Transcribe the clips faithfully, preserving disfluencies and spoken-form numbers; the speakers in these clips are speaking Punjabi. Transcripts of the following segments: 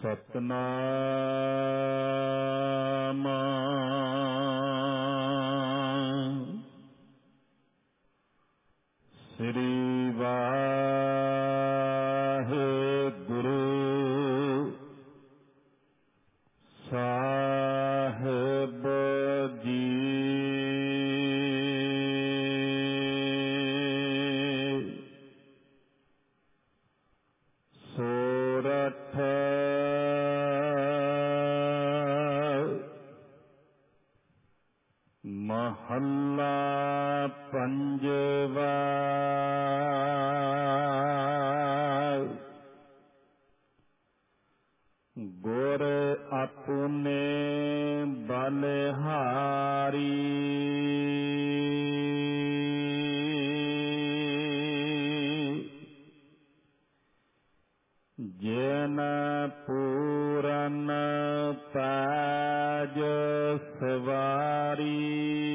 ਸਤਨਾਮ ਸ੍ਰੀ ਵਾਹਿਗੁਰੂ ਸਾਹਿਬ ਜੀ। ਸੋਰਠ ਮਹੱਲਾ ਪੰਜਵਾ। ਗੁਰ ਆਪਣੇ ਬਲਿਹਾਰੀ ਜਿਨ ਪੂਰਨ ਪੈਜ ਸਵਾਰੀ।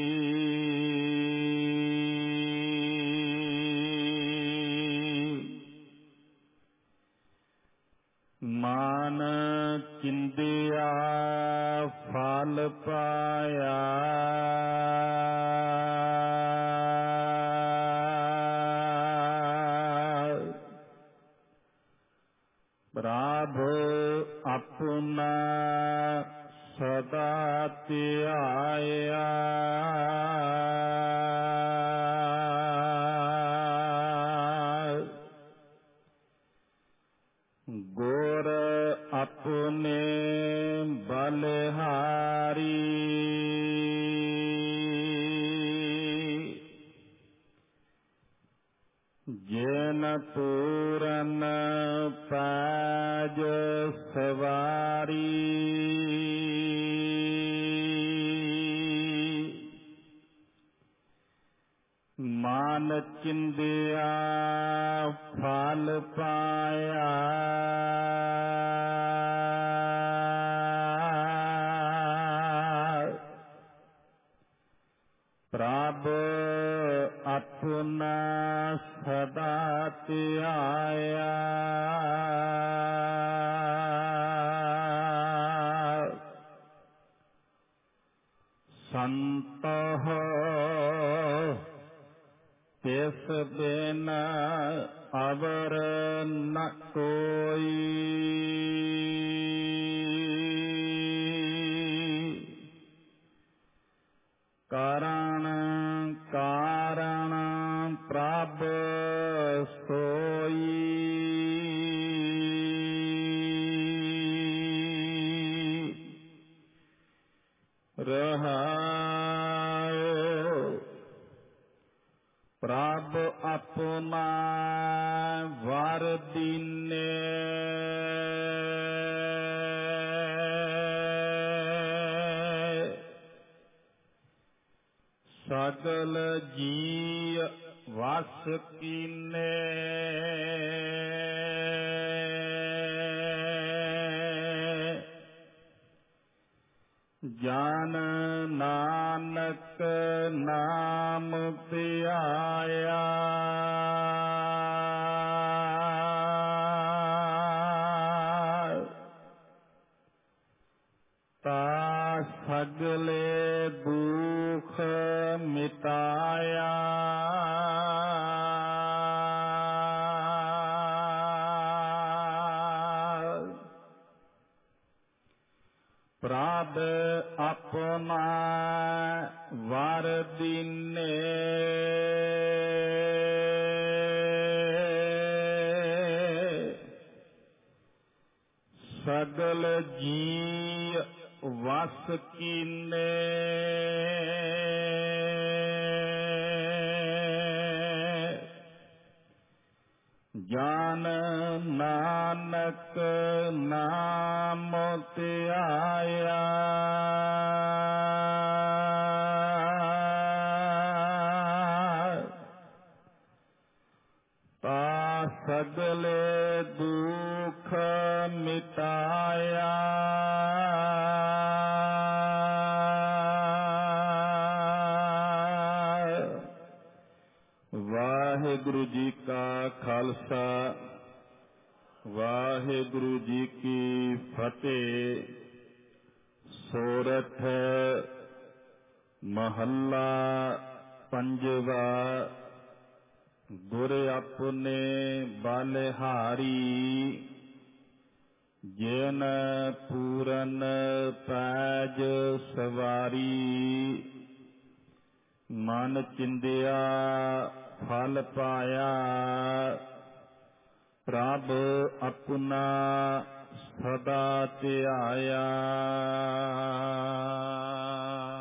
ਮਨ ਚਿੰਦਿਆ ਫਲ ਪਾਇਆ। ਪ੍ਰਭ ਆਪਣਾ ਸਦਾ ਧਿਆਇਆ। ਗੁਰ ਆਪਣੇ ਬਲਿਹਾਰੀ ਜਿਨ ਪੂਰਨ ਪੈਜ ਸਵਾਰੀ। ਮਨ ਚਿੰਦਿਆ ਫਲ ਪਾਇਆ। ਪ੍ਰਭ ਆਪਣਾ ਸਦਾ ਧਿਆਇਆ। ਸੰਤੋਖ ਤਿਸ ਬਿਨ ਅਵਰ ਨ ਕੋਈ। ਕਰਣ ਕਾਰਣ ਪ੍ਰਭ ਸੋਈ। ਰਹਾਉ ਪ੍ਰਭ ਆਪਣਾ ਵਰ ਦੀਨੇ। ਸਗਲ ਜੀ ਵਸ ਕੀਨੇ। ਜਨ ਨਾਨਕ ਨਾਮ ਧਿਆਇਆ। ਤਾ ਸਗਲੇ ਦੁਖ ਮਿਟਾਇਆ। ਪ੍ਰਭ ਆਪਣਾ ਵਰ ਦੀਨੇ। ਸਗਲ ਜੀ ਵਸ ਕੀਨੇ। ਜਨ ਨਾਨਕ ਨਾਮ ਧਿਆਇਆ। ਤਾ ਸਗਲੇ ਦੁਖ ਮਿਟਾਇਆ। ਵਾਹਿਗੁਰੂ ਜੀ ਕਾ ਖਾਲਸਾ ਵਾਹਿਗੁਰੂ ਜੀ ਕੀ ਫਤਿਹ। ਸੋਰਠ ਮਹੱਲਾ ਪੰਜਵਾ। ਗੁਰ ਆਪਣੇ ਬਲਿਹਾਰੀ, ਜਿਨ ਪੂਰਨ ਪੈਜ ਸਵਾਰੀ। ਮਨ ਚਿੰਦਿਆ ਫਲ ਪਾਇਆ, ਪ੍ਰਭ ਆਪਣਾ ਸਦਾ ਧਿਆਇਆ।